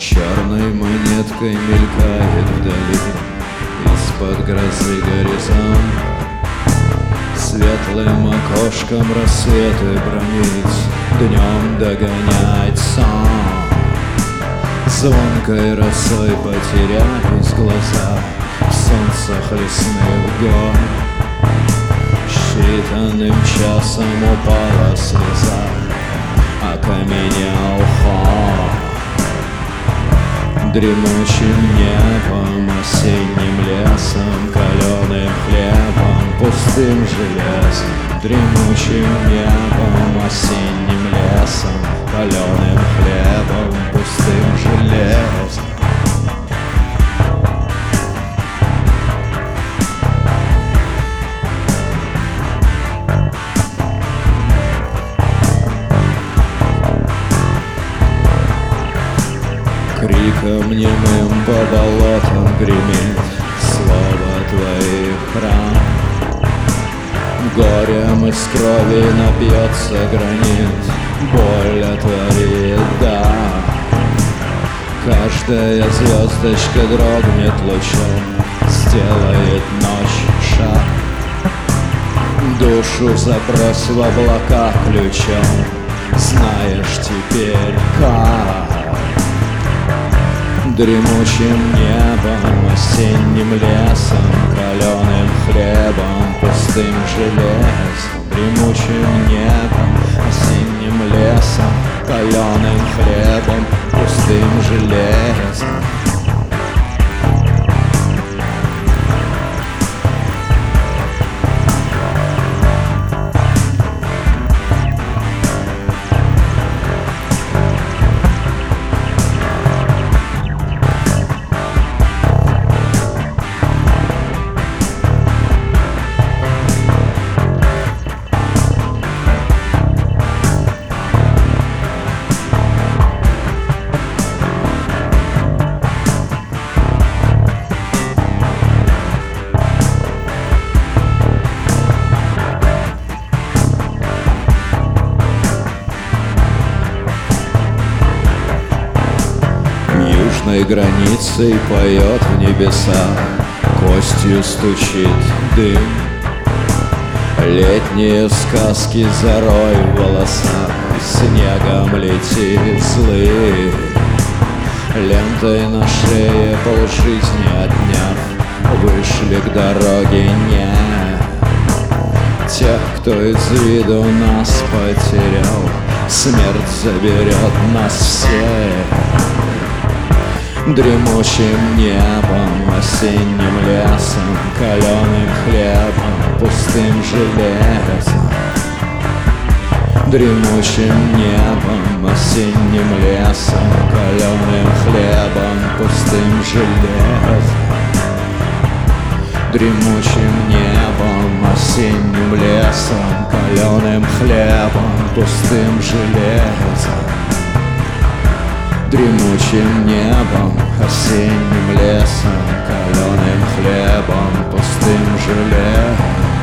Черной монеткой мелькает вдали из-под грозы горизонт. Светлым окошком рассветы бронить, днем догонять сон. Звонкой росой потерялись глаза в солнцах лесных гор. Считанным часом упала слеза, окаменел хор. Дремучим небом, осенним лесом, каленым хлебом, пустым железом. Дремучим небом, осенним лесом, каленым хлебом, пустым железом. Криком немым по болотам гремит слово твоих ран. Горем из крови напьется гранит, боль отворит, да. Каждая звездочка дрогнет лучом, сделает ночь шаг. Душу забрось в облака ключом, знаешь теперь как. Дремучим небом, осенним лесом, каленым хлебом, пустым железом. Дремучим небом, осенним лесом, каленым хлебом, пустым железом. Южной границей поет в небесах, костью стучит дым. Летние сказки зарой в волосах, снегом летит злый. Лентой на шее полжизни отняв, вышли к дороге не тех, кто из виду нас потерял. Смерть заберет нас всех. Дремучим небом, осенним лесом, каленым хлебом, пустым железом. Дремучим небом, осенним лесом, каленым хлебом, пустым железом. Дремучим небом, осенним лесом, каленым хлебом, пустым железом. Дремучим небом, осенним лесом, каленым хлебом, пустым железом.